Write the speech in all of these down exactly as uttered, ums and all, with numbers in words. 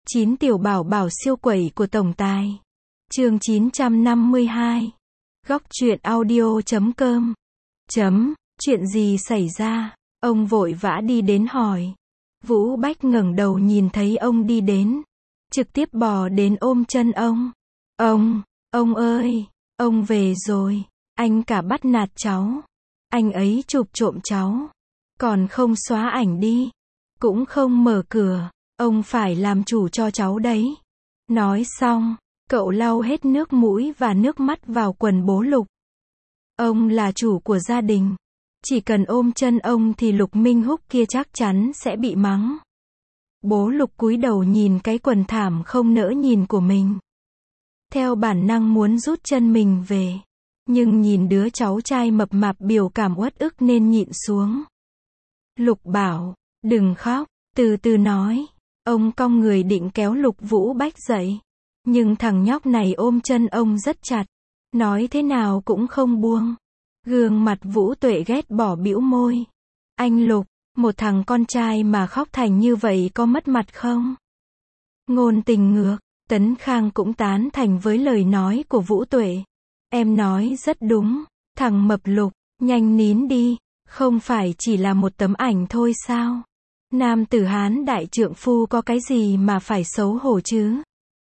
chín tiểu bảo bảo siêu quẩy của tổng tài. Chương chín trăm năm mươi hai. Góc truyện audio chấm com. Chấm, chuyện gì xảy ra? Ông vội vã đi đến hỏi. Vũ Bách ngẩng đầu nhìn thấy ông đi đến, trực tiếp bò đến ôm chân ông. Ông, ông ơi, ông về rồi, anh cả bắt nạt cháu. Anh ấy chụp trộm cháu, còn không xóa ảnh đi, cũng không mở cửa, ông phải làm chủ cho cháu đấy. Nói xong, cậu lau hết nước mũi và nước mắt vào quần bố Lục. Ông là chủ của gia đình, chỉ cần ôm chân ông thì Lục Minh Húc kia chắc chắn sẽ bị mắng. Bố Lục cúi đầu nhìn cái quần thảm không nỡ nhìn của mình, theo bản năng muốn rút chân mình về, nhưng nhìn đứa cháu trai mập mạp biểu cảm uất ức nên nhịn xuống. Lục bảo, đừng khóc, từ từ nói. Ông cong người định kéo Lục Vũ Bách dậy, nhưng thằng nhóc này ôm chân ông rất chặt, nói thế nào cũng không buông. Gương mặt Vũ Tuệ ghét bỏ bĩu môi. Anh Lục, một thằng con trai mà khóc thành như vậy có mất mặt không? Ngôn tình ngược, Tấn Khang cũng tán thành với lời nói của Vũ Tuệ. Em nói rất đúng, thằng mập Lục, nhanh nín đi, không phải chỉ là một tấm ảnh thôi sao? Nam tử Hán đại trượng phu có cái gì mà phải xấu hổ chứ?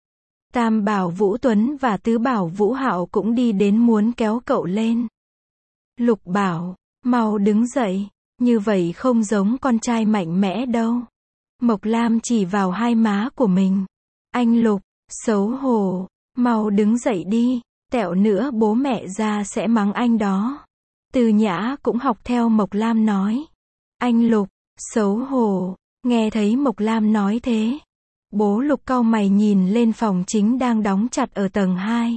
Tam bảo Vũ Tuấn và tứ bảo Vũ Hạo cũng đi đến muốn kéo cậu lên. Lục bảo, mau đứng dậy, như vậy không giống con trai mạnh mẽ đâu. Mộc Lam chỉ vào hai má của mình. Anh Lục, xấu hổ, mau đứng dậy đi, tẹo nữa bố mẹ ra sẽ mắng anh đó. Từ Nhã cũng học theo Mộc Lam nói. Anh Lục, xấu hổ, nghe thấy Mộc Lam nói thế. Bố Lục cau mày nhìn lên phòng chính đang đóng chặt ở tầng hai.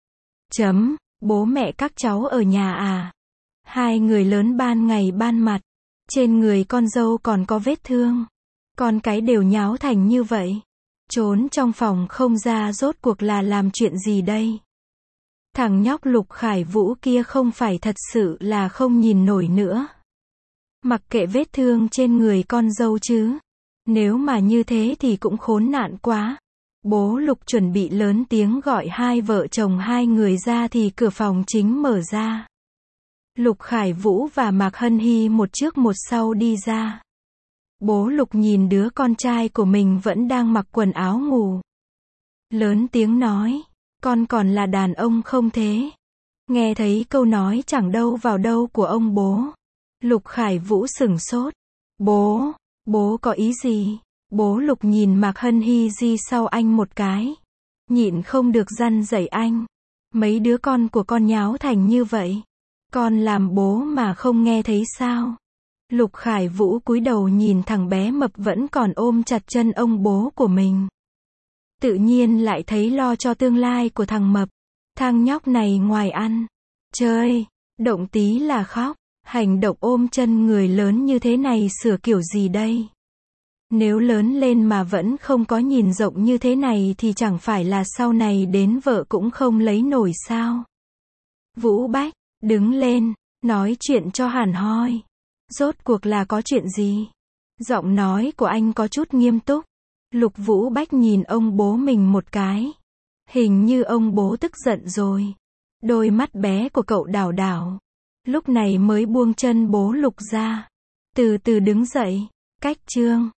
Chấm, bố mẹ các cháu ở nhà à? Hai người lớn ban ngày ban mặt, trên người con dâu còn có vết thương. Con cái đều nháo thành như vậy. Trốn trong phòng không ra rốt cuộc là làm chuyện gì đây? Thằng nhóc Lục Khải Vũ kia không phải thật sự là không nhìn nổi nữa. Mặc kệ vết thương trên người con dâu chứ. Nếu mà như thế thì cũng khốn nạn quá. Bố Lục chuẩn bị lớn tiếng gọi hai vợ chồng hai người ra thì cửa phòng chính mở ra. Lục Khải Vũ và Mạc Hân Hy một trước một sau đi ra. Bố Lục nhìn đứa con trai của mình vẫn đang mặc quần áo ngủ. Lớn tiếng nói, con còn là đàn ông không thế? Nghe thấy câu nói chẳng đâu vào đâu của ông bố. Lục Khải Vũ sửng sốt. Bố, bố có ý gì? Bố Lục nhìn Mạc Hân Hy di sau anh một cái. Nhịn không được răn dạy anh. Mấy đứa con của con nháo thành như vậy. Con làm bố mà không nghe thấy sao? Lục Khải Vũ cúi đầu nhìn thằng bé mập vẫn còn ôm chặt chân ông bố của mình. Tự nhiên lại thấy lo cho tương lai của thằng mập. Thằng nhóc này ngoài ăn, chơi, động tí là khóc. Hành động ôm chân người lớn như thế này sửa kiểu gì đây? Nếu lớn lên mà vẫn không có nhìn rộng như thế này thì chẳng phải là sau này đến vợ cũng không lấy nổi sao? Vũ Bách, đứng lên, nói chuyện cho hẳn hoi. Rốt cuộc là có chuyện gì? Giọng nói của anh có chút nghiêm túc. Lục Vũ Bách nhìn ông bố mình một cái. Hình như ông bố tức giận rồi. Đôi mắt bé của cậu đảo đảo. Lúc này mới buông chân bố Lục ra. Từ từ đứng dậy. Cách chương.